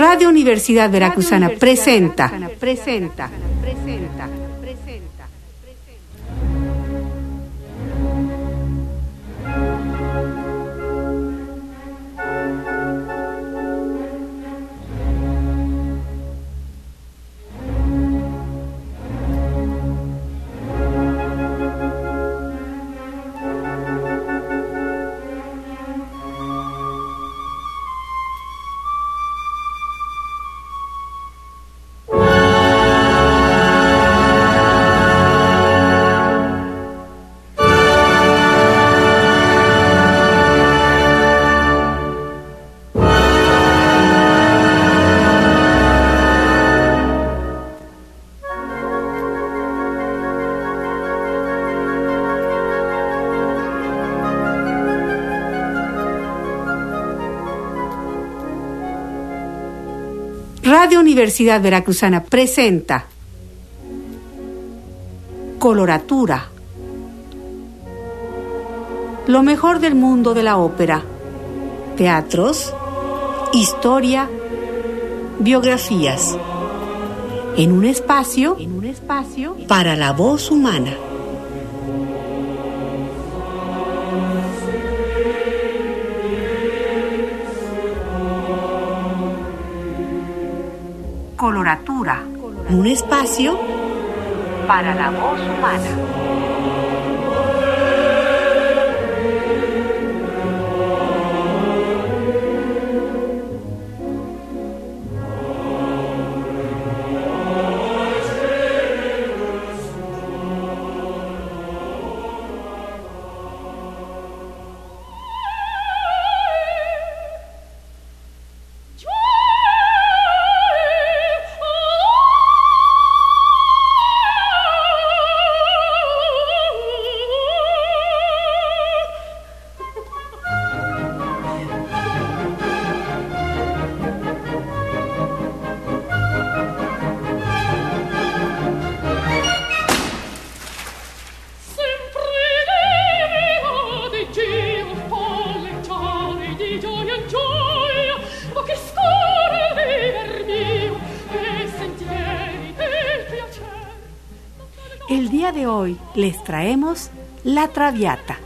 Radio Universidad Veracruzana presenta. Radio Universidad Veracruzana presenta Coloratura, lo mejor del mundo de la ópera, teatros, historia, biografías, en un espacio para la voz humana. Coloratura, un espacio para la voz humana. El día de hoy les traemos La Traviata.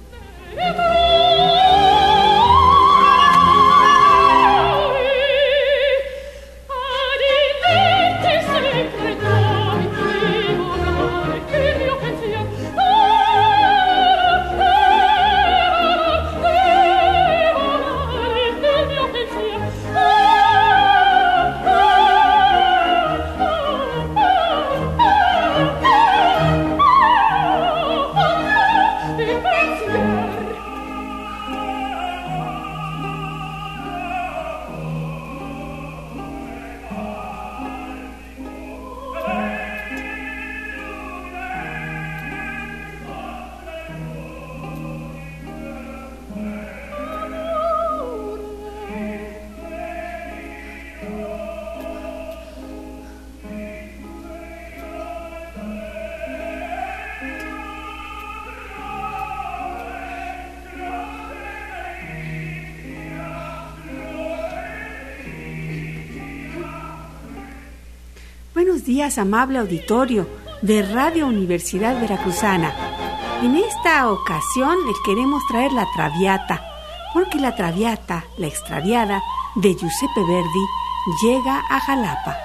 Buenos días, amable auditorio de Radio Universidad Veracruzana. En esta ocasión les queremos traer La Traviata, porque La Traviata, la extraviada, de Giuseppe Verdi, llega a Jalapa.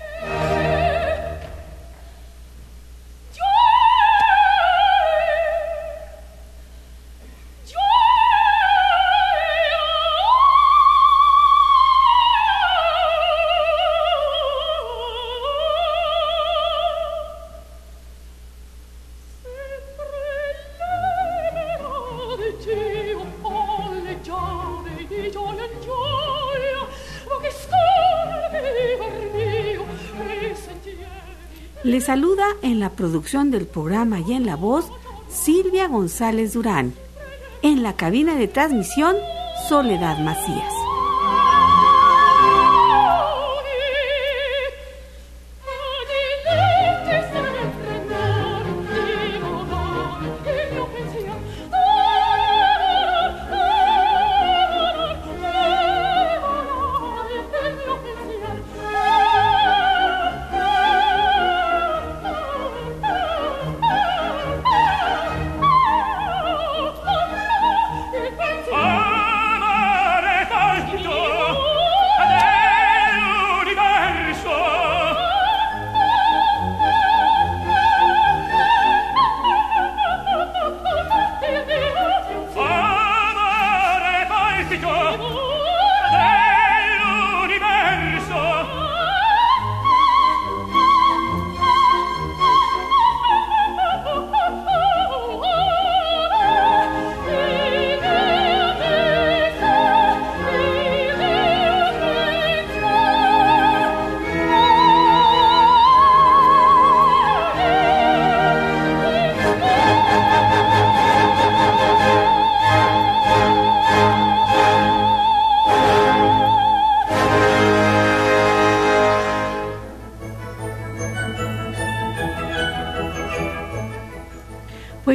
Le saluda en la producción del programa y en la voz Silvia González Durán. En la cabina de transmisión, Soledad Macías.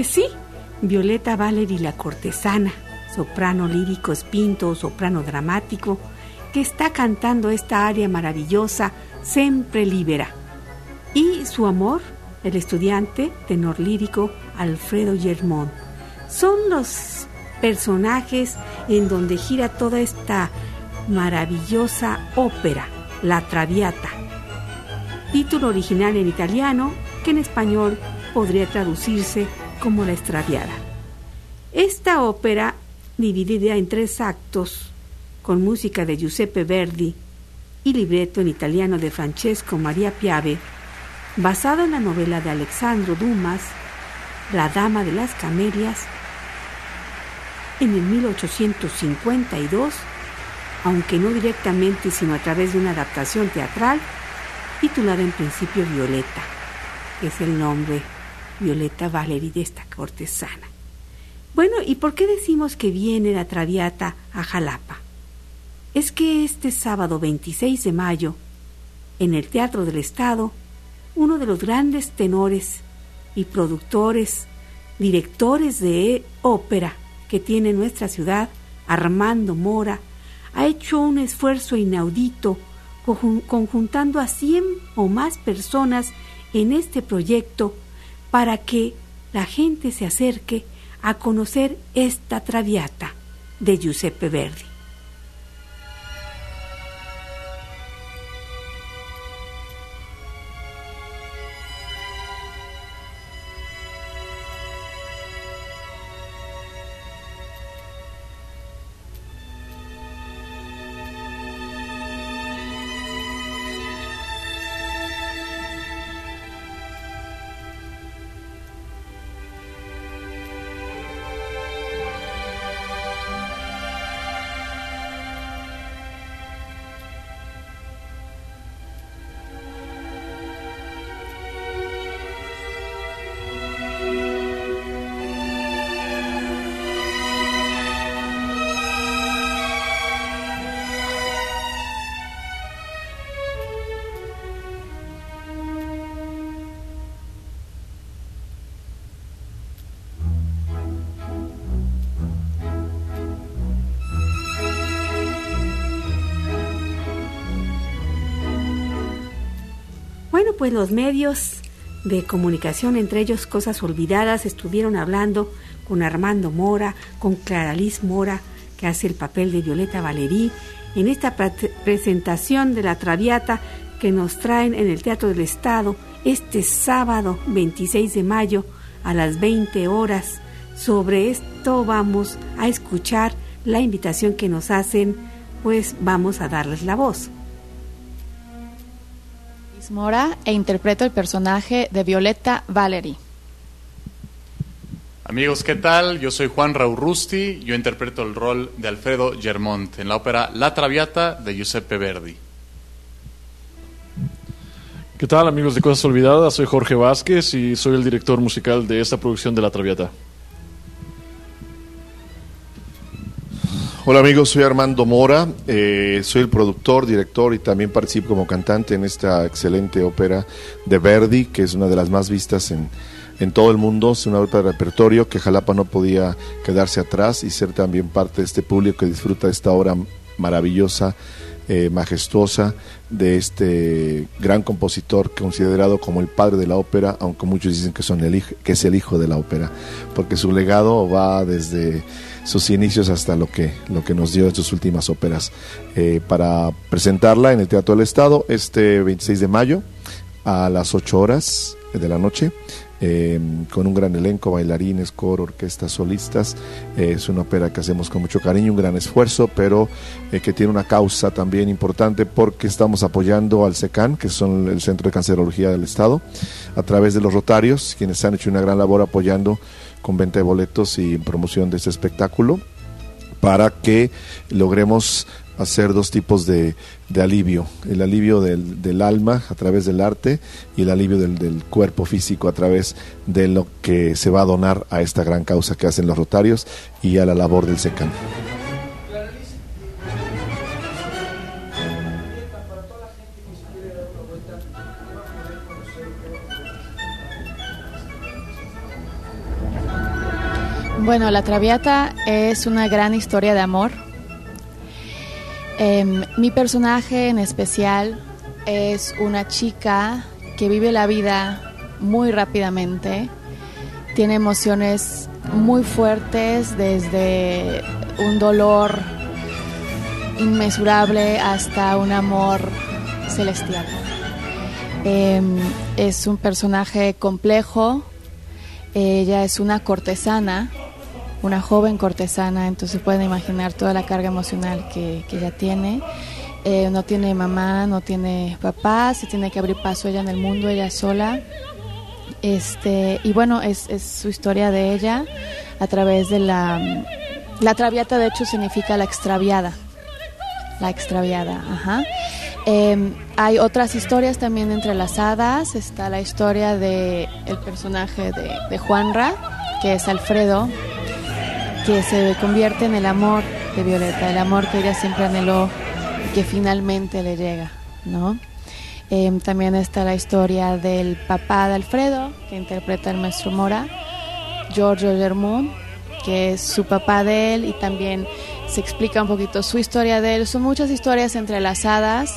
Pues sí, Violeta Valery, la cortesana, soprano lírico spinto o soprano dramático, que está cantando esta aria maravillosa, Sempre Libera. Y su amor, el estudiante tenor lírico Alfredo Germont. Son los personajes en donde gira toda esta maravillosa ópera, La Traviata. Título original en italiano, que en español podría traducirse como La Extraviada. Esta ópera, dividida en 3 actos, con música de Giuseppe Verdi y libreto en italiano de Francesco Maria Piave, basado en la novela de Alessandro Dumas, La Dama de las Camelias, en el 1852, aunque no directamente sino a través de una adaptación teatral, titulada en principio Violeta, que es el nombre Violeta Valery de esta cortesana. Bueno, ¿y por qué decimos que viene la Traviata a Jalapa? Es que este sábado 26 de mayo, en el Teatro del Estado, uno de los grandes tenores y productores, directores de ópera que tiene nuestra ciudad, Armando Mora, ha hecho un esfuerzo inaudito conjuntando a 100 o más personas en este proyecto para que la gente se acerque a conocer esta Traviata de Giuseppe Verdi. Bueno, pues los medios de comunicación, entre ellos Cosas Olvidadas, estuvieron hablando con Armando Mora, con Clara Liz Mora, que hace el papel de Violeta Valery, en esta presentación de la Traviata que nos traen en el Teatro del Estado este sábado 26 de mayo a las 20 horas. Sobre esto vamos a escuchar la invitación que nos hacen, pues vamos a darles la voz. Mora e interpreto el personaje de Violeta Valery. Amigos, ¿qué tal? Yo soy Juan Raúl Rusti, yo interpreto el rol de Alfredo Germont en la ópera La Traviata de Giuseppe Verdi. ¿Qué tal, amigos de Cosas Olvidadas? Soy Jorge Vázquez y soy el director musical de esta producción de La Traviata. Hola amigos, soy Armando Mora, soy el productor, director y también participo como cantante en esta excelente ópera de Verdi, que es una de las más vistas en todo el mundo. Es una ópera de repertorio que Jalapa no podía quedarse atrás y ser también parte de este público que disfruta de esta obra maravillosa, majestuosa, de este gran compositor considerado como el padre de la ópera, aunque muchos dicen que es el hijo de la ópera, porque su legado va desde sus inicios hasta lo que nos dio en sus últimas óperas. Para presentarla en el Teatro del Estado este 26 de mayo a las 8 horas de la noche, con un gran elenco, bailarines, coro, orquestas, solistas. Es una ópera que hacemos con mucho cariño, un gran esfuerzo, pero que tiene una causa también importante, porque estamos apoyando al CECAN, que son el Centro de Cancerología del Estado, a través de los Rotarios, quienes han hecho una gran labor apoyando con venta de boletos y promoción de este espectáculo, para que logremos hacer dos tipos de alivio: el alivio del alma a través del arte y el alivio del cuerpo físico a través de lo que se va a donar a esta gran causa que hacen los Rotarios y a la labor del SECAN. Bueno, La Traviata es una gran historia de amor. Mi personaje en especial es una chica que vive la vida muy rápidamente, tiene emociones muy fuertes, desde un dolor inmesurable hasta un amor celestial. Es un personaje complejo. Ella es una cortesana, una joven cortesana, entonces pueden imaginar toda la carga emocional que ella tiene. No tiene mamá, no tiene papá, se tiene que abrir paso ella en el mundo, ella sola. Y bueno, es su historia de ella a través de la Traviata. De hecho significa la extraviada, ajá. Hay otras historias también entrelazadas. Está la historia de el personaje de Juanra, que es Alfredo, que se convierte en el amor de Violeta, el amor que ella siempre anheló y que finalmente le llega, ¿no? También está la historia del papá de Alfredo, que interpreta el maestro Mora, Giorgio Germont, que es su papá de él, y también se explica un poquito su historia de él. Son muchas historias entrelazadas,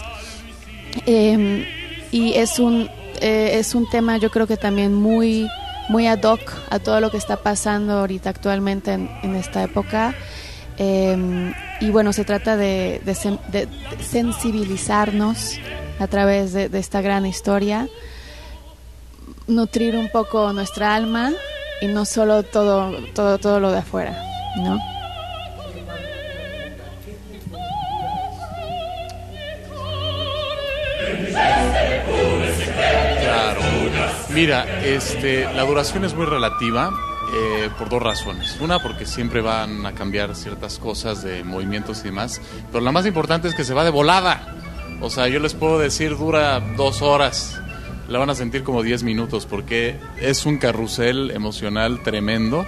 y es un tema, yo creo que también muy ad hoc a todo lo que está pasando ahorita actualmente en esta época. Y bueno, se trata de sensibilizarnos a través de esta gran historia, nutrir un poco nuestra alma y no solo todo lo de afuera, ¿no? Claro. Mira, la duración es muy relativa por dos razones. Una, porque siempre van a cambiar ciertas cosas de movimientos y demás, pero la más importante es que se va de volada. O sea, yo les puedo decir, dura 2 horas, la van a sentir como 10 minutos, porque es un carrusel emocional tremendo.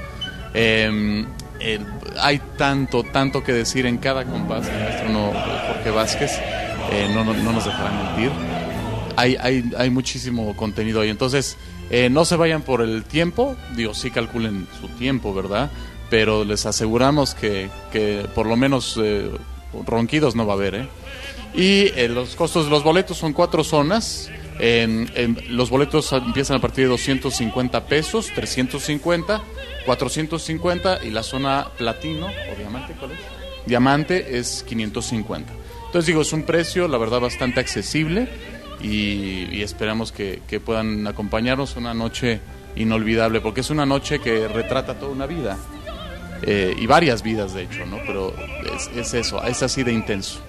Hay tanto que decir en cada compás. El maestro Jorge Vázquez no nos dejará mentir. Hay muchísimo contenido ahí. Entonces, no se vayan por el tiempo. Digo, sí calculen su tiempo, ¿verdad? Pero les aseguramos que por lo menos ronquidos no va a haber, ¿eh? Y los costos de los boletos son 4 zonas. Los boletos empiezan a partir de 250 pesos, 350, 450, y la zona platino o diamante, ¿cuál es? Diamante es 550. Entonces digo, es un precio, la verdad, bastante accesible, y esperamos que puedan acompañarnos. Una noche inolvidable, porque es una noche que retrata toda una vida, y varias vidas de hecho, ¿no? Pero es eso, es así de intenso.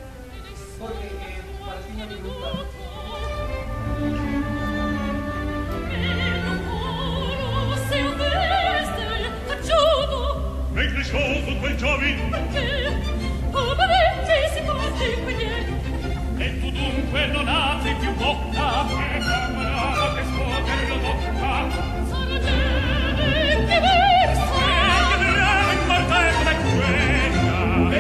Increscioso quel giovin, perché poveretti si porti qui niente, e tu dunque non apri più bocca, e camarada che scuoter la bocca, sarà gente che versa, e che dirà in martello e quella,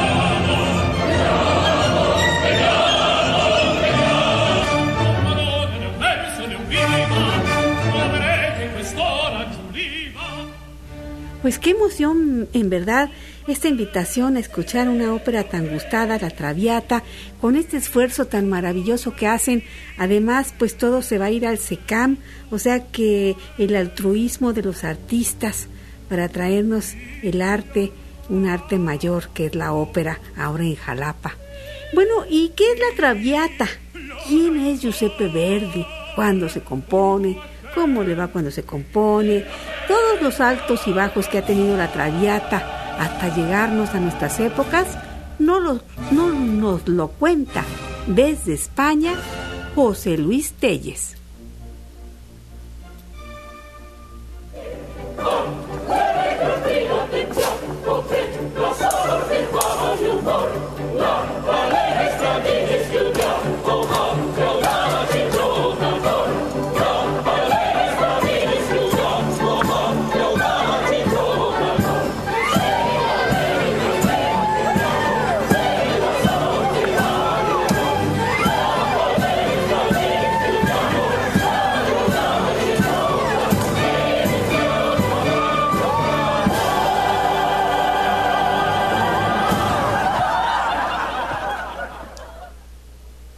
non madonna ne un verso ne un rima, troverete in quest'ora giuliva. Pues qué emoción, en verdad, esta invitación a escuchar una ópera tan gustada, La Traviata, con este esfuerzo tan maravilloso que hacen. Además, pues todo se va a ir al SECAM, o sea que el altruismo de los artistas para traernos el arte, un arte mayor que es la ópera, ahora en Jalapa. Bueno, ¿y qué es La Traviata? ¿Quién es Giuseppe Verdi? ¿Cuándo se compone? ¿Cómo le va cuando se compone? Todos los altos y bajos que ha tenido La Traviata hasta llegarnos a nuestras épocas, no nos lo cuenta desde España José Luis Telles.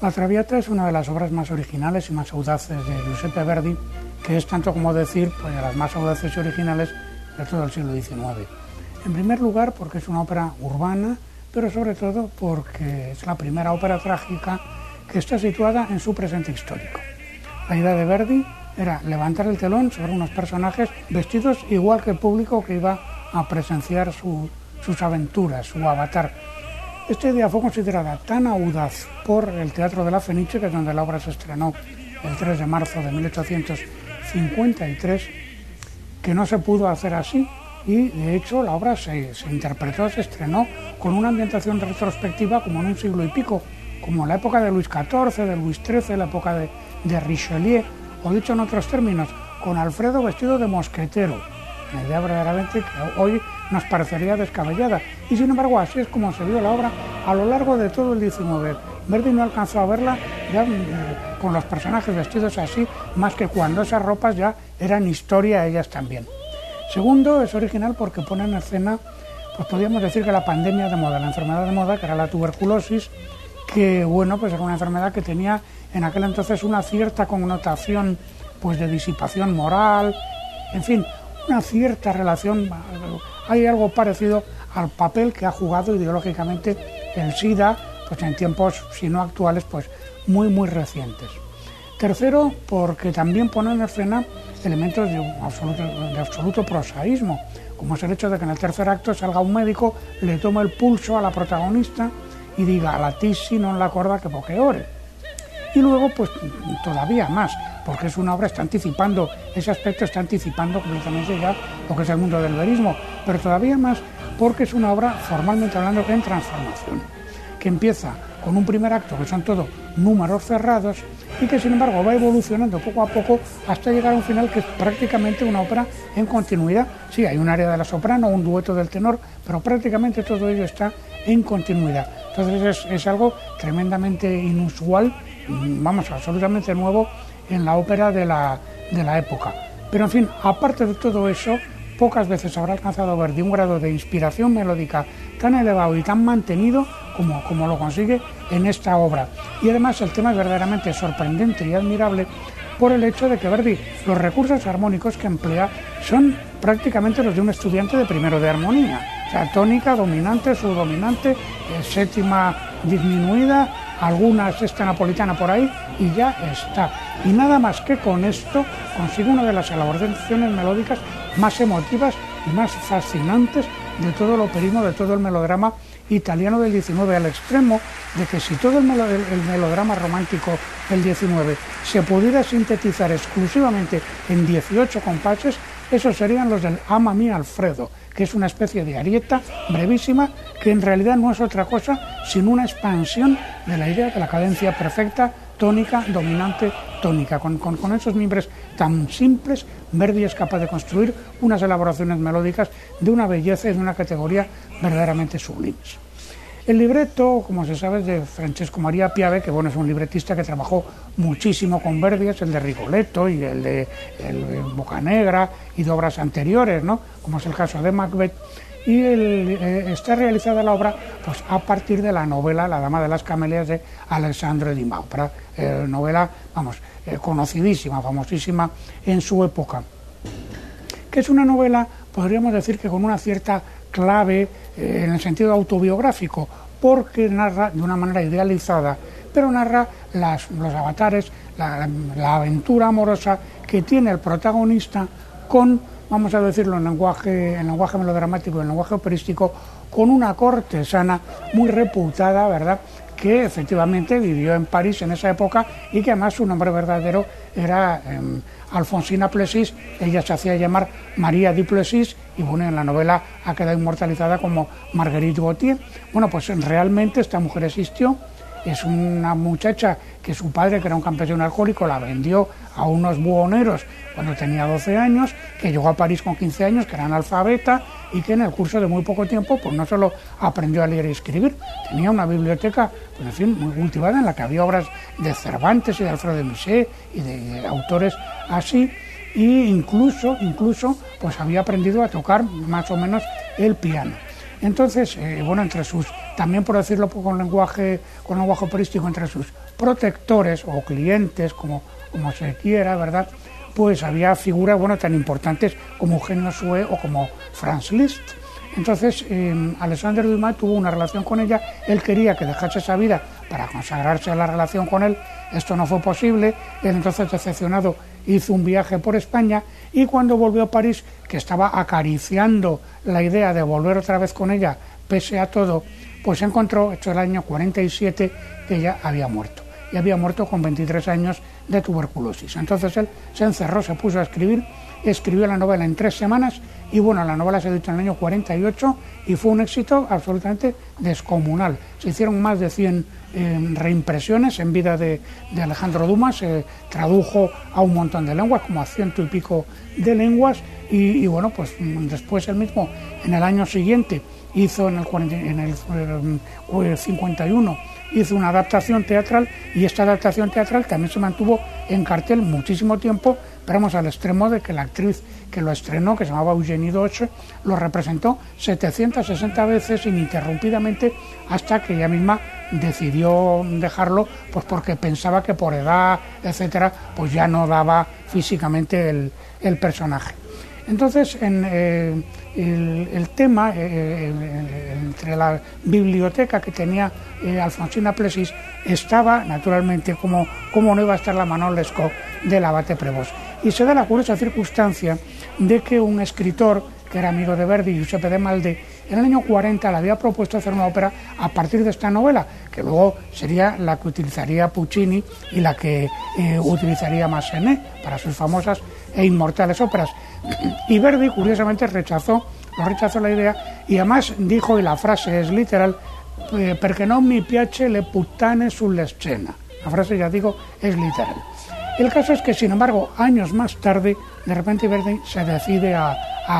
La Traviata es una de las obras más originales y más audaces de Giuseppe Verdi, que es tanto como decir, pues, de las más audaces y originales de todo el siglo XIX. En primer lugar, porque es una ópera urbana, pero sobre todo porque es la primera ópera trágica que está situada en su presente histórico. La idea de Verdi era levantar el telón sobre unos personajes vestidos igual que el público que iba a presenciar sus aventuras, su avatar. Esta idea fue considerada tan audaz por el Teatro de la Fenice, que es donde la obra se estrenó el 3 de marzo de 1853, que no se pudo hacer así, y de hecho la obra se interpretó, se estrenó con una ambientación retrospectiva como en un siglo y pico, como en la época de Luis XIV, de Luis XIII, la época de Richelieu, o dicho en otros términos, con Alfredo vestido de mosquetero. Una idea verdaderamente que hoy nos parecería descabellada, y sin embargo así es como se vio la obra a lo largo de todo el XIX. Verdi no alcanzó a verla ya con los personajes vestidos así, más que cuando esas ropas ya eran historia ellas también. Segundo, es original porque pone en escena, pues podríamos decir que la pandemia de moda, la enfermedad de moda, que era la tuberculosis, que bueno, pues era una enfermedad que tenía en aquel entonces una cierta connotación, pues, de disipación moral, en fin, una cierta relación. Hay algo parecido al papel que ha jugado ideológicamente el SIDA, pues en tiempos, si no actuales, pues muy muy recientes. Tercero, porque también pone en escena elementos de absoluto prosaísmo, como es el hecho de que en el tercer acto salga un médico, le tome el pulso a la protagonista y diga: la tisi non la corda que poche ore. Y luego, pues todavía más, porque es una obra, está anticipando, ese aspecto está anticipando completamente ya lo que es el mundo del verismo, pero todavía más porque es una obra, formalmente hablando, en transformación, que empieza con un primer acto que son todos números cerrados y que sin embargo va evolucionando poco a poco hasta llegar a un final que es prácticamente una ópera en continuidad. Sí, hay un área de la soprano, un dueto del tenor, pero prácticamente todo ello está en continuidad. Entonces es algo tremendamente inusual, vamos, absolutamente nuevo en la ópera de la época. Pero en fin, aparte de todo eso, pocas veces habrá alcanzado Verdi un grado de inspiración melódica tan elevado y tan mantenido como lo consigue en esta obra. Y además el tema es verdaderamente sorprendente y admirable por el hecho de que Verdi, los recursos armónicos que emplea son prácticamente los de un estudiante de primero de armonía. O sea, tónica, dominante, subdominante, séptima disminuida, alguna sexta napolitana por ahí y ya está. Y nada más que con esto consigue una de las elaboraciones melódicas más emotivas y más fascinantes de todo el operismo, de todo el melodrama italiano del XIX, al extremo de que si todo el melodrama romántico del XIX se pudiera sintetizar exclusivamente en 18 compases, esos serían los del Ama mi Alfredo, que es una especie de arieta brevísima que en realidad no es otra cosa sino una expansión de la idea de la cadencia perfecta, tónica, dominante, tónica. Con esos mimbres tan simples, Verdi es capaz de construir unas elaboraciones melódicas de una belleza y de una categoría verdaderamente sublimes. El libreto, como se sabe, es de Francesco Maria Piave, que bueno, es un libretista que trabajó muchísimo con Verdi, es el de Rigoletto y el de Boccanegra y de obras anteriores, ¿no?, como es el caso de Macbeth. Y está realizada la obra pues a partir de la novela La Dama de las Camelias de Alexandre Dumas, novela, vamos, conocidísima, famosísima en su época, que es una novela, podríamos decir que con una cierta clave en el sentido autobiográfico, porque narra de una manera idealizada, pero narra los avatares, la aventura amorosa que tiene el protagonista con, vamos a decirlo en lenguaje melodramático, en lenguaje operístico, con una cortesana muy reputada, ¿verdad?, que efectivamente vivió en París en esa época y que además su nombre verdadero era Alfonsina Plessis. Ella se hacía llamar María de Plessis y bueno, en la novela ha quedado inmortalizada como Marguerite Gautier. Bueno, pues realmente esta mujer existió. Es una muchacha que su padre, que era un campesino alcohólico, la vendió a unos buhoneros cuando tenía 12 años, que llegó a París con 15 años, que era analfabeta y que en el curso de muy poco tiempo pues no solo aprendió a leer y escribir, tenía una biblioteca, pues, en fin, muy cultivada, en la que había obras de Cervantes y de Alfredo de Musset y de autores así, e incluso pues había aprendido a tocar más o menos el piano. Entonces, bueno, entre sus también por decirlo con lenguaje operístico, entre sus protectores o clientes, como se quiera, ¿verdad? Pues había figuras, bueno, tan importantes como Eugenio Sue o como Franz Liszt. Entonces, Alexandre Dumas tuvo una relación con ella, él quería que dejase esa vida para consagrarse a la relación con él, esto no fue posible, él entonces, decepcionado, hizo un viaje por España y cuando volvió a París, que estaba acariciando la idea de volver otra vez con ella, pese a todo, pues se encontró, esto el año 47, que ella había muerto, y había muerto con 23 años de tuberculosis. Entonces él se encerró, se puso a escribir, escribió la novela en 3 semanas y bueno, la novela se editó en el año 48 y fue un éxito absolutamente descomunal. Se hicieron más de 100 reimpresiones en vida de Alejandro Dumas, se tradujo a un montón de lenguas, como a 100 y pico de lenguas y bueno, pues después él mismo en el año siguiente hizo en el 51 hizo una adaptación teatral y esta adaptación teatral también se mantuvo en cartel muchísimo tiempo, pero vamos al extremo de que la actriz que lo estrenó, que se llamaba Eugénie Deutsch, lo representó 760 veces ininterrumpidamente hasta que ella misma decidió dejarlo, pues porque pensaba que por edad, etcétera, pues ya no daba físicamente el personaje. Entonces, el tema, entre la biblioteca que tenía Alfonsina Plessis, estaba, naturalmente, como no iba a estar la Manon Lescaut del abate Prévost. Y se da la curiosa circunstancia de que un escritor, que era amigo de Verdi, Giuseppe de Malde, en el año 40 le había propuesto hacer una ópera a partir de esta novela, que luego sería la que utilizaría Puccini y la que utilizaría Massenet para sus famosas e inmortales óperas. Y Verdi, curiosamente, rechazó la idea y además dijo, y la frase es literal, perché non mi piace le puttane sulle scena. La frase, ya digo, es literal. El caso es que, sin embargo, años más tarde, de repente Verdi se decide a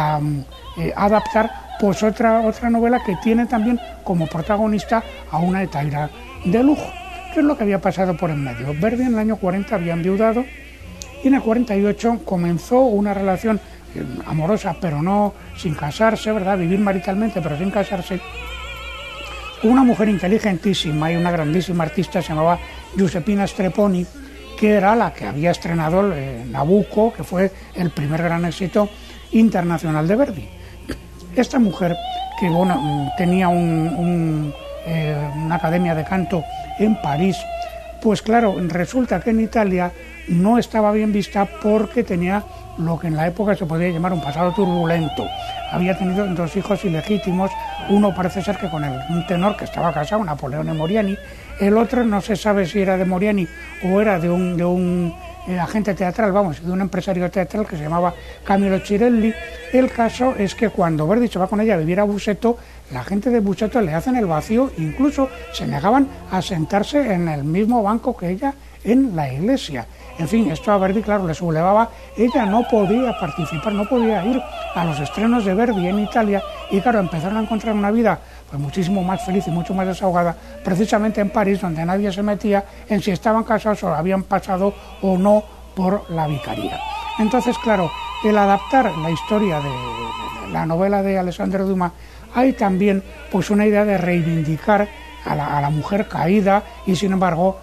adaptar pues otra novela que tiene también como protagonista a una hetaira de lujo. ¿Qué es lo que había pasado por en medio? Verdi en el año 40 había enviudado y en el 48 comenzó una relación amorosa, pero no sin casarse, ¿verdad? Vivir maritalmente, pero sin casarse, con una mujer inteligentísima y una grandísima artista, se llamaba Giuseppina Strepponi, que era la que había estrenado Nabucco, que fue el primer gran éxito internacional de Verdi. Esta mujer, que bueno, tenía una academia de canto en París, pues claro, resulta que en Italia no estaba bien vista porque tenía lo que en la época se podía llamar un pasado turbulento. Había tenido 2 hijos ilegítimos, uno parece ser que con un tenor que estaba casado, Napoleone Moriani, el otro no se sabe si era de Moriani o era de un agente teatral, de un empresario teatral que se llamaba Camillo Cirelli. El caso es que cuando Verdi se va con ella a vivir a Busseto, la gente de Busseto le hacen el vacío, incluso se negaban a sentarse en el mismo banco que ella en la iglesia. En fin, esto a Verdi, claro, le sublevaba. Ella no podía participar, no podía ir a los estrenos de Verdi en Italia y, claro, empezaron a encontrar una vida pues muchísimo más feliz y mucho más desahogada, precisamente en París, donde nadie se metía en si estaban casados o habían pasado o no por la vicaría. Entonces, claro, el adaptar la historia de la novela de Alexandre Dumas, hay también pues una idea de reivindicar a la mujer caída y, sin embargo,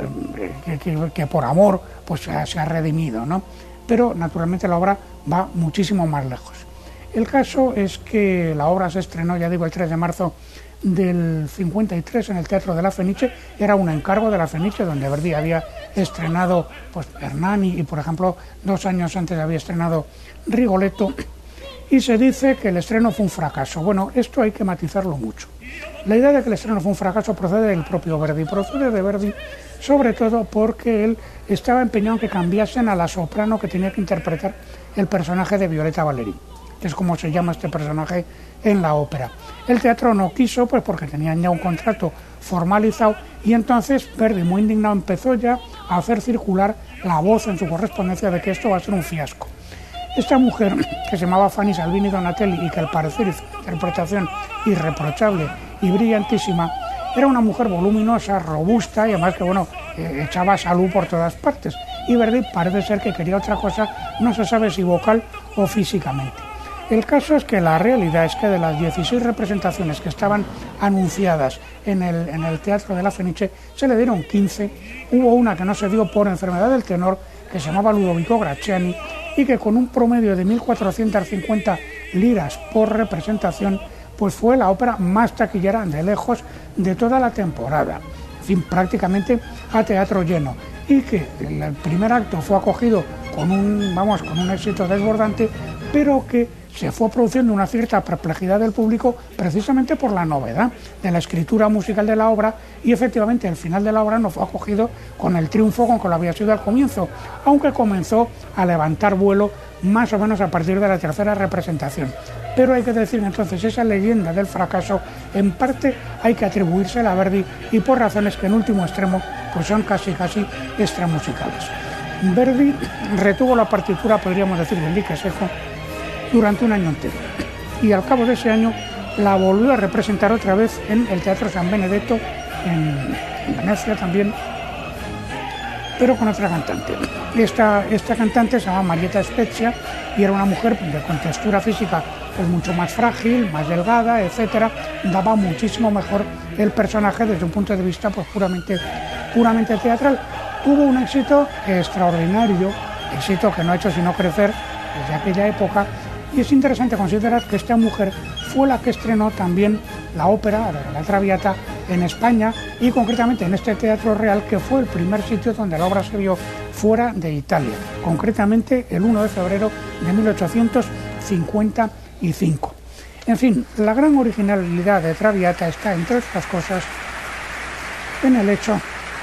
que por amor pues se ha redimido, ¿no? Pero naturalmente la obra va muchísimo más lejos. El caso es que la obra se estrenó, ya digo, el 3 de marzo del 53 en el Teatro de la Fenice. Era un encargo de la Fenice, donde Verdi había estrenado pues Hernani y, por ejemplo, 2 años antes había estrenado Rigoletto, y se dice que el estreno fue un fracaso. Bueno, esto hay que matizarlo mucho. La idea de que el estreno fue un fracaso procede del propio Verdi, procede de Verdi sobre todo porque él estaba empeñado en que cambiasen a la soprano que tenía que interpretar el personaje de Violetta Valéry, que es como se llama este personaje en la ópera. El teatro no quiso, pues porque tenían ya un contrato formalizado, y entonces Verdi, muy indignado, empezó ya a hacer circular la voz en su correspondencia de que esto va a ser un fiasco. Esta mujer, que se llamaba Fanny Salvini Donatelli y que al parecer hizo una interpretación irreprochable y brillantísima, era una mujer voluminosa, robusta y además que echaba salud por todas partes. Y Verdi parece ser que quería otra cosa, no se sabe si vocal o físicamente. El caso es que la realidad es que de las 16 representaciones que estaban anunciadas en el Teatro de la Fenice, se le dieron 15. Hubo una que no se dio por enfermedad del tenor, que se llamaba Ludovico Gracciani, y que con un promedio de 1.450 liras por representación, pues fue la ópera más taquillera de lejos de toda la temporada. En fin, prácticamente a teatro lleno. Y que el primer acto fue acogido con un éxito desbordante, pero que se fue produciendo una cierta perplejidad del público precisamente por la novedad de la escritura musical de la obra, y efectivamente el final de la obra no fue acogido con el triunfo con que lo había sido al comienzo, aunque comenzó a levantar vuelo más o menos a partir de la tercera representación. Pero hay que decir entonces, esa leyenda del fracaso en parte hay que atribuírsela a Verdi, y por razones que en último extremo pues son casi extramusicales. Verdi retuvo la partitura, podríamos decir, del dique seco durante un año entero, y al cabo de ese año la volvió a representar otra vez en el Teatro San Benedetto en Venecia también, pero con otra cantante. Esta cantante se llama Marietta Spezia y era una mujer de contextura física pues mucho más frágil, más delgada, etcétera. Daba muchísimo mejor el personaje desde un punto de vista pues puramente teatral. Tuvo un éxito extraordinario, éxito que no ha hecho sino crecer desde aquella época, y es interesante considerar que esta mujer fue la que estrenó también la ópera, la Traviata, en España, y concretamente en este Teatro Real, que fue el primer sitio donde la obra se vio fuera de Italia, concretamente el 1 de febrero de 1855. En fin, la gran originalidad de Traviata está, entre otras cosas, en el hecho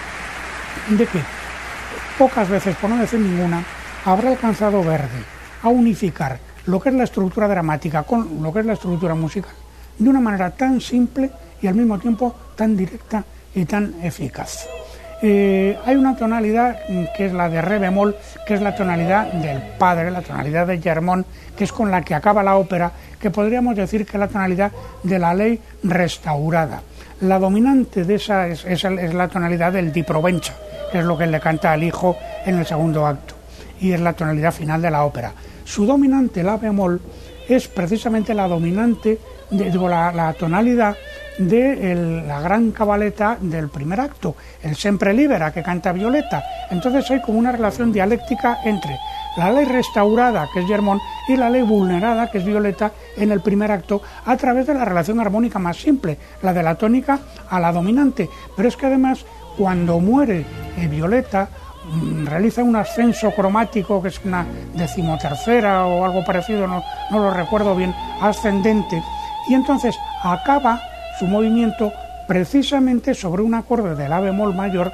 de que pocas veces, por no decir ninguna, habrá alcanzado Verdi a unificar lo que es la estructura dramática con lo que es la estructura musical de una manera tan simple y al mismo tiempo tan directa y tan eficaz. Hay una tonalidad que es la de re bemol, que es la tonalidad del padre, la tonalidad de Germont, que es con la que acaba la ópera, que podríamos decir que es la tonalidad de la ley restaurada. La dominante de esa es la tonalidad del di Provenza, que es lo que le canta al hijo en el segundo acto, y es la tonalidad final de la ópera. Su dominante, la bemol, es precisamente la dominante, la tonalidad de la gran cabaleta del primer acto, el Sempre Libera, que canta Violeta. Entonces hay como una relación dialéctica entre la ley restaurada, que es Germont, y la ley vulnerada, que es Violeta, en el primer acto, a través de la relación armónica más simple, la de la tónica a la dominante. Pero es que además, cuando muere Violeta, realiza un ascenso cromático, que es una decimotercera o algo parecido, no lo recuerdo bien, ascendente, y entonces acaba su movimiento precisamente sobre un acorde de la bemol mayor,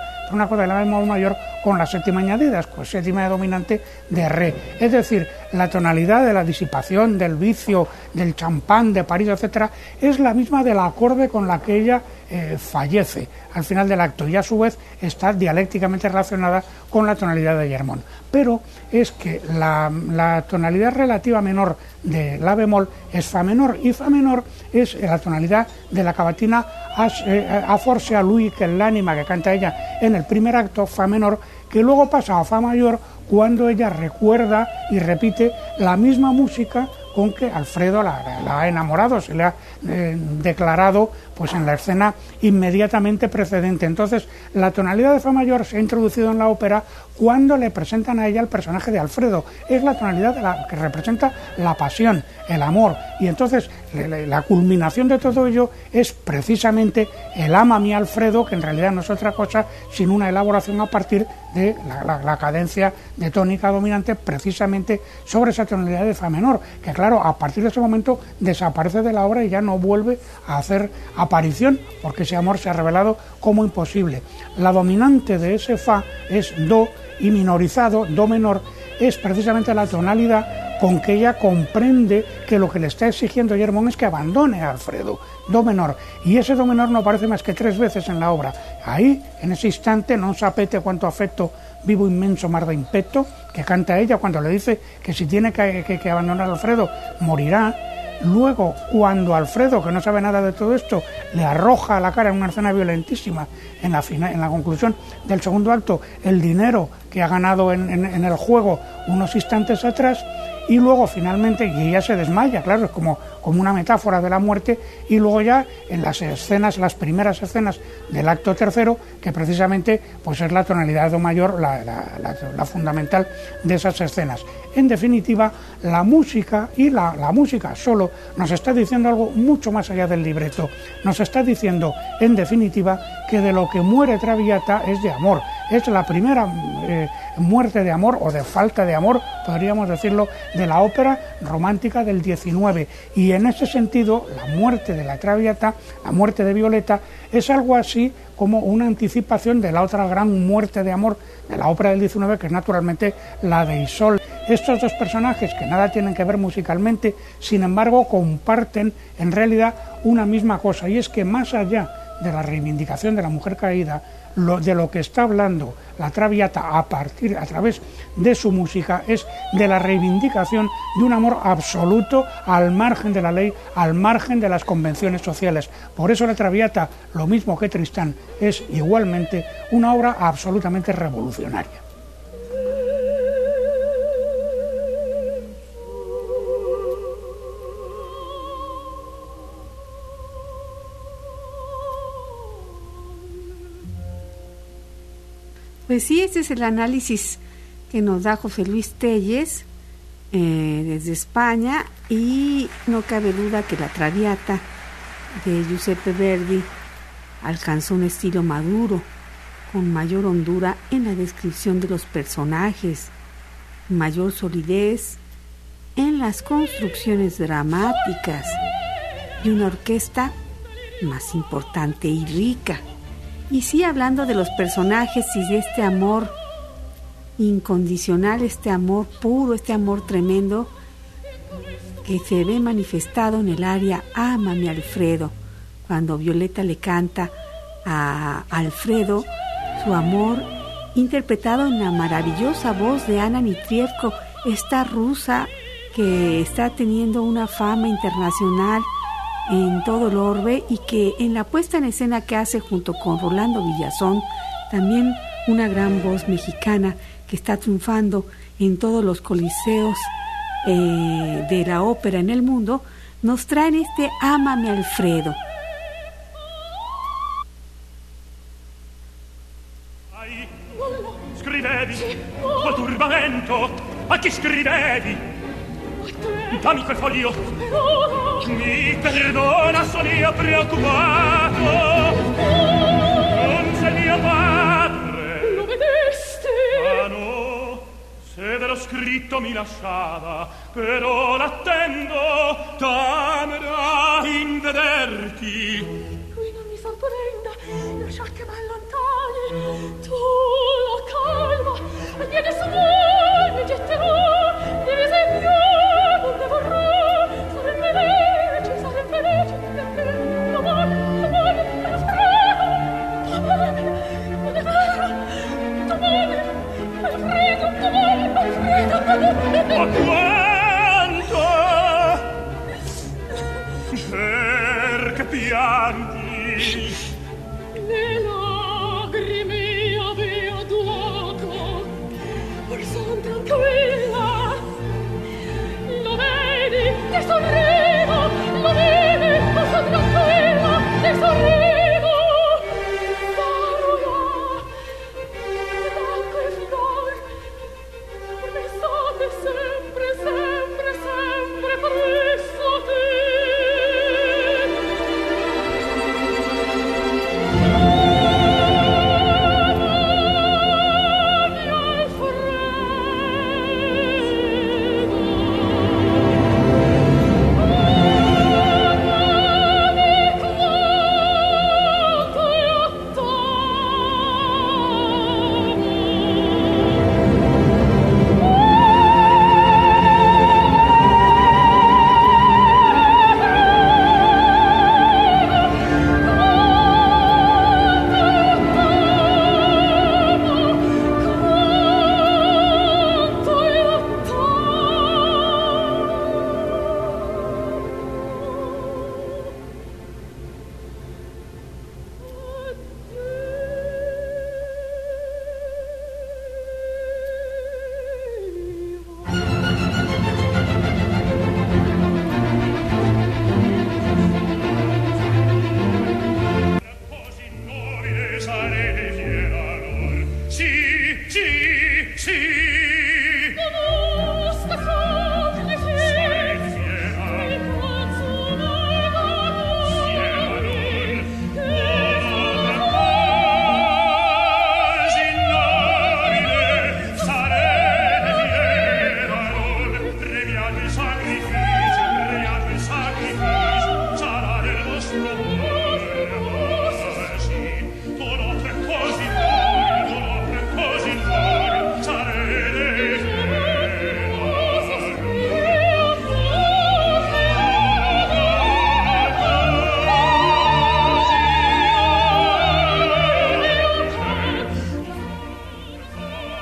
con la séptima añadida, pues séptima dominante de re. Es decir, la tonalidad de la disipación, del vicio, del champán, de París, etcétera, es la misma del acorde con la que ella fallece al final del acto, y a su vez está dialécticamente relacionada con la tonalidad de Germont. Pero es que la tonalidad relativa menor de la bemol es fa menor, y fa menor es la tonalidad de la cavatina a forse a lui, que es el ánima que canta ella en el primer acto, fa menor, que luego pasa a fa mayor cuando ella recuerda y repite la misma música con que Alfredo la ha enamorado, se le ha declarado pues en la escena inmediatamente precedente. Entonces, la tonalidad de fa mayor se ha introducido en la ópera cuando le presentan a ella el personaje de Alfredo. Es la tonalidad que representa la pasión, el amor, y entonces la culminación de todo ello es precisamente el ama mi Alfredo, que en realidad no es otra cosa sino una elaboración a partir de la cadencia de tónica dominante, precisamente sobre esa tonalidad de fa menor, que claro, a partir de ese momento desaparece de la obra y ya no vuelve a hacer aparición, porque ese amor se ha revelado como imposible. La dominante de ese fa es do, y minorizado, do menor, es precisamente la tonalidad con que ella comprende que lo que le está exigiendo Germont es que abandone a Alfredo, do menor, y ese do menor no aparece más que 3 veces en la obra. Ahí, en ese instante, non sapete quanto afecto vivo inmenso mar de impeto, que canta ella cuando le dice que si tiene que abandonar a Alfredo morirá. Luego, cuando Alfredo, que no sabe nada de todo esto, le arroja a la cara en una escena violentísima, en la conclusión del segundo acto, el dinero que ha ganado en el juego unos instantes atrás, y luego finalmente, y ella se desmaya, claro, es como una metáfora de la muerte, y luego ya en las escenas, las primeras escenas del acto tercero, que precisamente pues es la tonalidad de do mayor la fundamental de esas escenas. En definitiva, la música y la música solo nos está diciendo algo mucho más allá del libreto. Nos está diciendo, en definitiva, que de lo que muere Traviata es de amor. Es la primera muerte de amor, o de falta de amor, podríamos decirlo, de la ópera romántica del 19. Y en ese sentido, la muerte de la Traviata, la muerte de Violeta, es algo así como una anticipación de la otra gran muerte de amor de la ópera del 19, que es naturalmente la de Isolde. Estos dos personajes, que nada tienen que ver musicalmente, sin embargo comparten en realidad una misma cosa, y es que más allá de la reivindicación de la mujer caída, de lo que está hablando la Traviata a través de su música es de la reivindicación de un amor absoluto al margen de la ley, al margen de las convenciones sociales. Por eso la Traviata, lo mismo que Tristán, es igualmente una obra absolutamente revolucionaria. Pues sí, este es el análisis que nos da José Luis Telles desde España, y no cabe duda que la Traviata de Giuseppe Verdi alcanzó un estilo maduro, con mayor hondura en la descripción de los personajes, mayor solidez en las construcciones dramáticas y una orquesta más importante y rica. Y sí, hablando de los personajes y de este amor incondicional, este amor puro, este amor tremendo que se ve manifestado en el aria Ámame Alfredo, cuando Violeta le canta a Alfredo su amor, interpretado en la maravillosa voz de Anna Nitrievko, esta rusa que está teniendo una fama internacional en todo el orbe, y que en la puesta en escena que hace junto con Rolando Villazón, también una gran voz mexicana que está triunfando en todos los coliseos de la ópera en el mundo, nos traen este Ámame Alfredo. Scrivevi col turbamento, a chi scrivevi? Dammi quel foglio. Mi perdona, sono io preoccupato. Non sei mio padre. Lo vedeste? Ah no, se ve l'ho scritto mi lasciava, però l'attendo, t'amerà in vederti. Lui non mi sorprenda, lascia che m'allontani. Tu la calma, al piede suo mi getterò, mi disegno. Ma quanto? Perché pianti? Le lagrime aveva duoco, or son tranquilla. Lo vedi, ti sorrido, lo vedi, or son tranquilla, ti sorrido.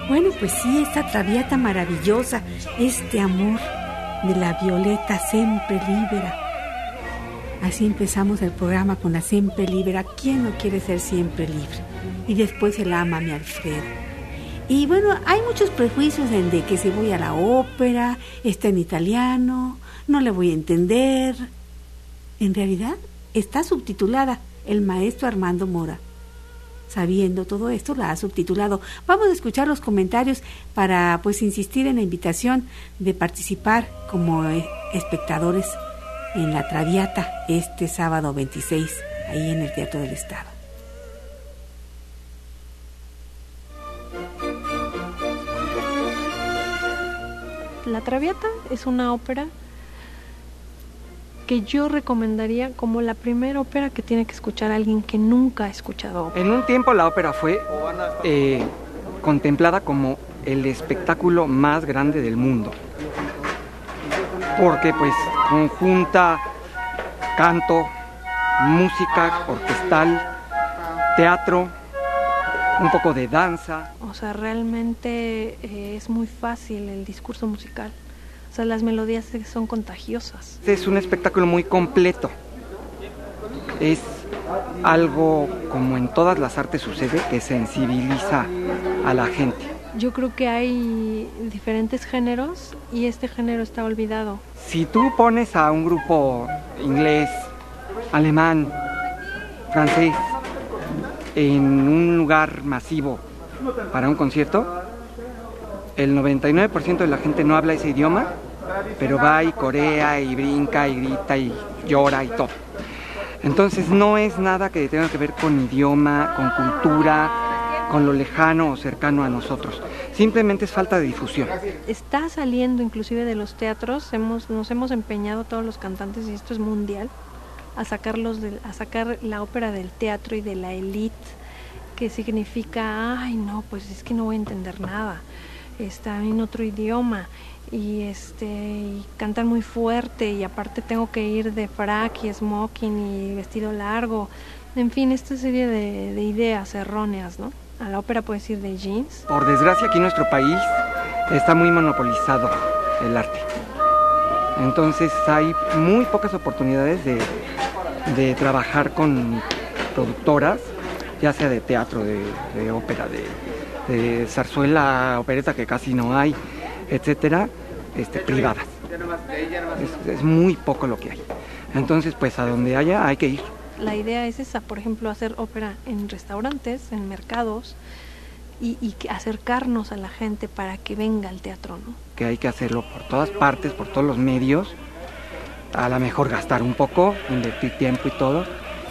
Bueno, pues sí, esta Traviata maravillosa, este amor de la Violeta Sempre Libera. Así empezamos el programa con la Sempre Libera. ¿Quién no quiere ser siempre libre? Y después el Ámame Alfredo. Y bueno, hay muchos prejuicios de que si voy a la ópera, está en italiano, no le voy a entender. En realidad está subtitulada. El maestro Armando Mora, sabiendo todo esto, la ha subtitulado. Vamos a escuchar los comentarios para pues insistir en la invitación de participar como espectadores en la Traviata este sábado 26, ahí en el Teatro del Estado. La Traviata es una ópera que yo recomendaría como la primera ópera que tiene que escuchar alguien que nunca ha escuchado ópera. En un tiempo la ópera fue contemplada como el espectáculo más grande del mundo, porque pues conjunta canto, música orquestal, teatro, un poco de danza. O sea, realmente es muy fácil el discurso musical. O sea, las melodías son contagiosas. Es un espectáculo muy completo. Es algo, como en todas las artes sucede, que sensibiliza a la gente. Yo creo que hay diferentes géneros y este género está olvidado. Si tú pones a un grupo inglés, alemán, francés, en un lugar masivo para un concierto, el 99% de la gente no habla ese idioma, pero va y corea y brinca y grita y llora y todo. Entonces no es nada que tenga que ver con idioma, con cultura, con lo lejano o cercano a nosotros. Simplemente es falta de difusión. Está saliendo inclusive de los teatros, nos hemos empeñado todos los cantantes, y esto es mundial, a sacar la ópera del teatro y de la élite, que significa, ay no, pues es que no voy a entender nada. Está en otro idioma y cantan muy fuerte y aparte tengo que ir de frac y smoking y vestido largo, en fin, esta serie de ideas erróneas, ¿no? A la ópera puedes ir de jeans. Por desgracia aquí en nuestro país está muy monopolizado el arte, entonces hay muy pocas oportunidades de trabajar con productoras, ya sea de teatro, de ópera, de zarzuela, opereta, que casi no hay, etcétera, privadas. Es muy poco lo que hay. Entonces, pues a donde haya hay que ir. La idea es esa, por ejemplo, hacer ópera en restaurantes, en mercados, y acercarnos a la gente para que venga al teatro, ¿no? Que hay que hacerlo por todas partes, por todos los medios, a lo mejor gastar un poco, invertir tiempo y todo,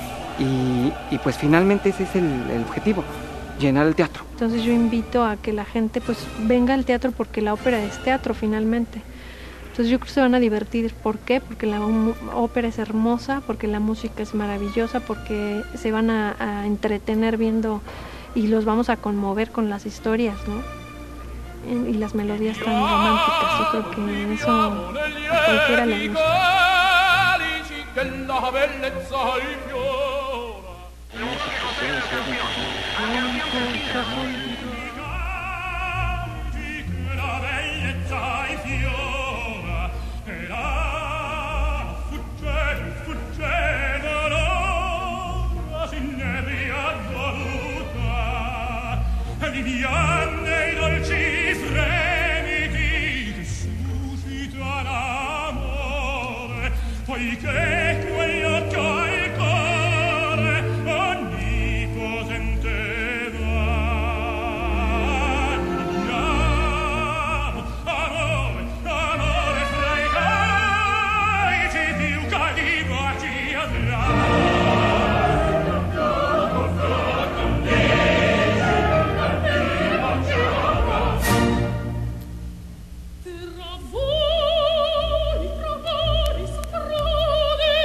y pues finalmente ese es el objetivo, llenar el teatro. Entonces yo invito a que la gente pues venga al teatro, porque la ópera es teatro finalmente. Entonces yo creo que se van a divertir. ¿Por qué? Porque la ópera es hermosa, porque la música es maravillosa, porque se van a entretener viendo y los vamos a conmover con las historias, ¿no? Y las melodías tan románticas. Yo creo que eso a cualquiera le gusta. Viviane i dolci fremiti che suscita l'amore, poiché quell'occhio al cuore onnipotente va. Viviamo, amore, amore fra i calici più caldi baci avrà. Tra voi, sprude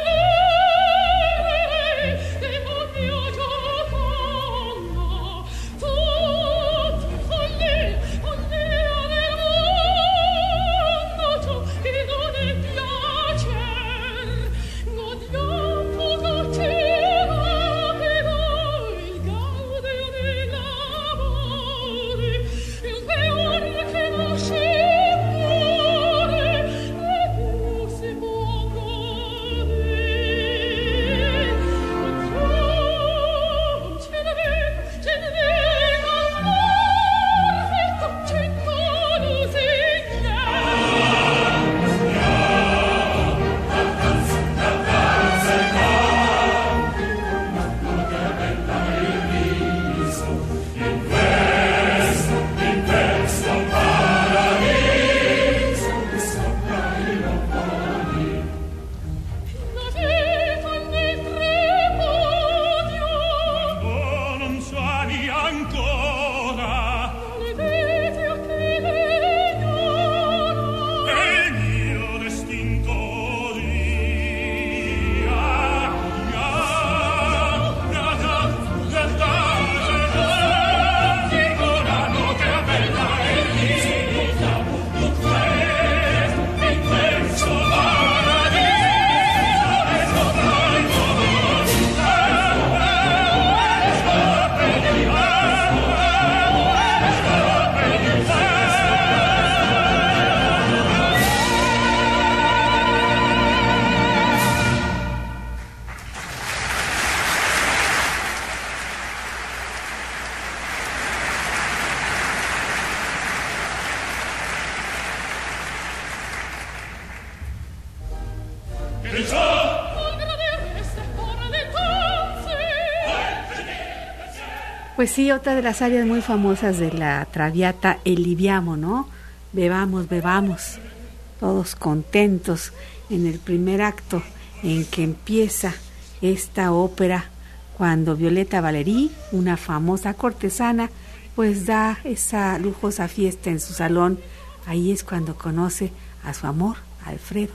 Pues sí, otra de las áreas muy famosas de la Traviata, el Libiamo, ¿no? Bebamos, bebamos, todos contentos en el primer acto en que empieza esta ópera, cuando Violeta Valerí, una famosa cortesana, pues da esa lujosa fiesta en su salón. Ahí es cuando conoce a su amor, Alfredo.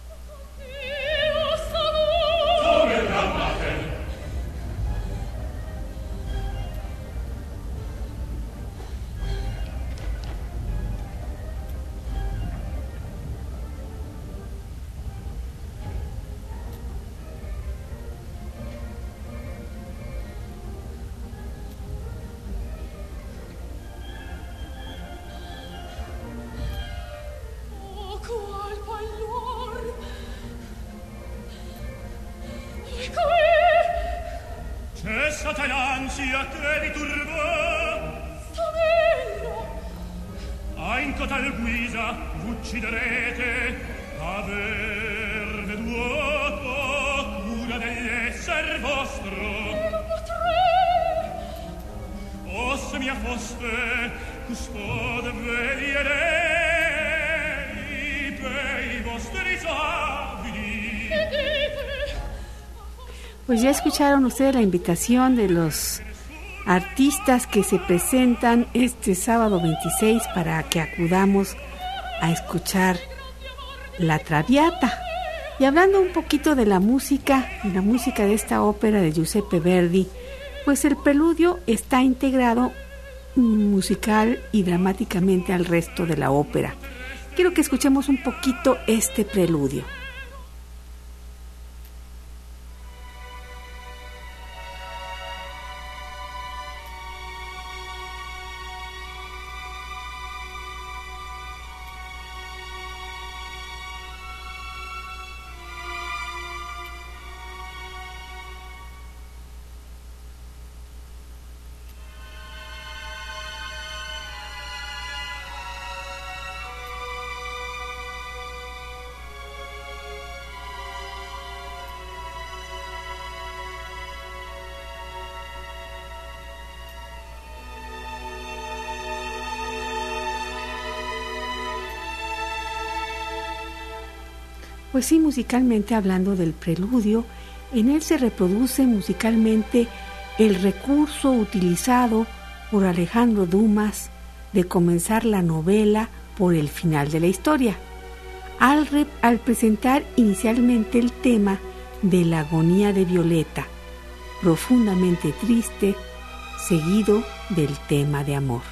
Cessate l'ansia che vi turba, Stavello. A in cotal guisa v'ucciderete, aver veduto cura dell'esser vostro. Non potrei. O se mia foste custode veglierei pei vostri sabili. E dite. Pues ya escucharon ustedes la invitación de los artistas que se presentan este sábado 26 para que acudamos a escuchar la Traviata. Y hablando un poquito de la música de esta ópera de Giuseppe Verdi, pues el preludio está integrado musical y dramáticamente al resto de la ópera. Quiero que escuchemos un poquito este preludio. Pues sí, musicalmente hablando del preludio, en él se reproduce musicalmente el recurso utilizado por Alejandro Dumas de comenzar la novela por el final de la historia, al presentar inicialmente el tema de la agonía de Violeta, profundamente triste, seguido del tema de amor.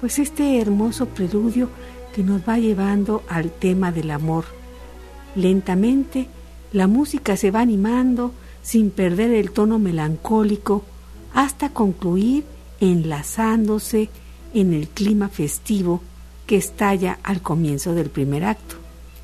pues este hermoso preludio que nos va llevando al tema del amor. Lentamente, la música se va animando sin perder el tono melancólico hasta concluir enlazándose en el clima festivo que estalla al comienzo del primer acto.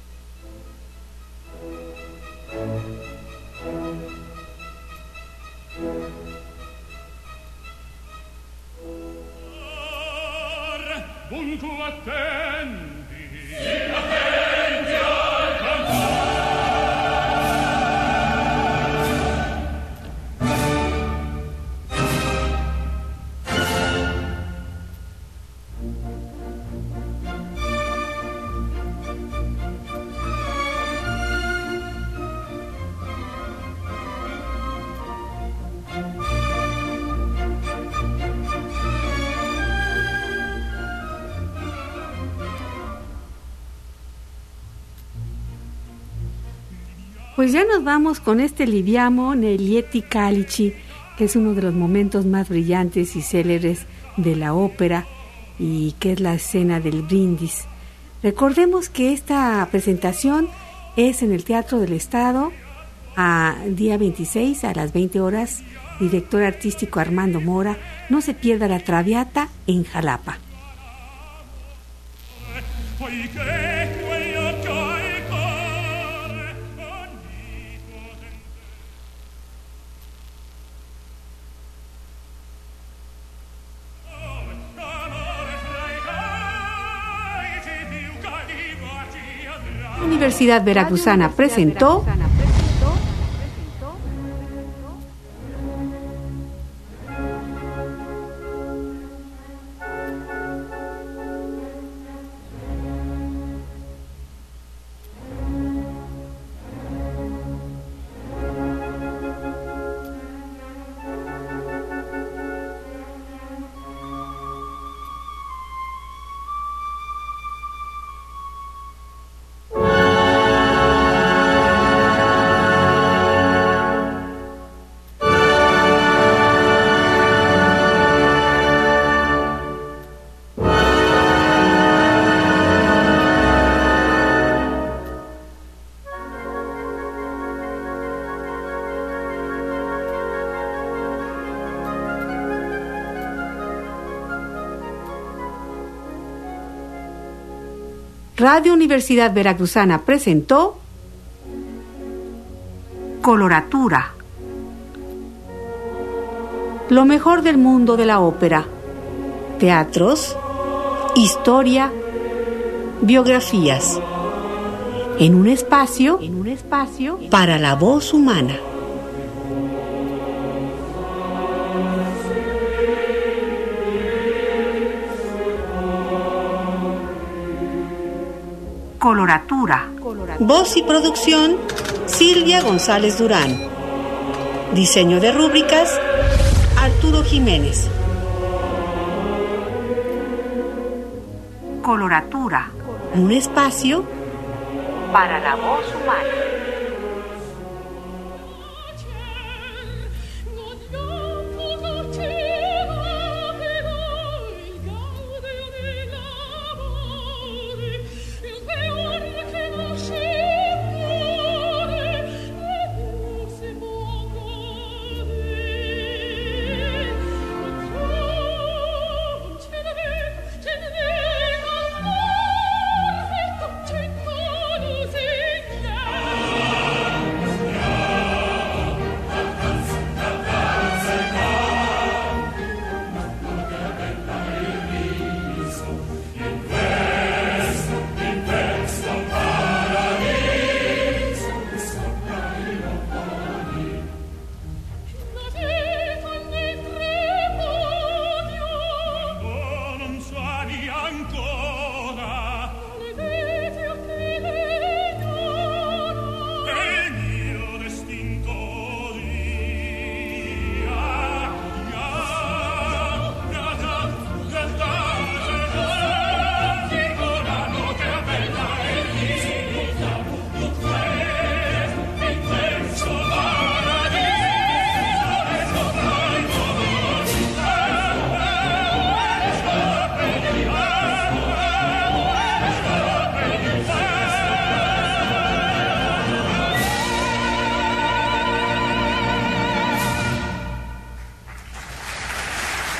Pues ya nos vamos con este Liviamo Negli Calici, que es uno de los momentos más brillantes y célebres de la ópera y que es la escena del brindis. Recordemos que esta presentación es en el Teatro del Estado, a día 26 a las 20 horas, director artístico Armando Mora. No se pierda la Traviata en Jalapa. Universidad Veracruzana presentó Radio Universidad Veracruzana presentó Coloratura, lo mejor del mundo de la ópera, teatros, historia, biografías, en un espacio para la voz humana. Coloratura. Voz y producción, Silvia González Durán. Diseño de rúbricas, Arturo Jiménez. Coloratura, un espacio para la voz humana.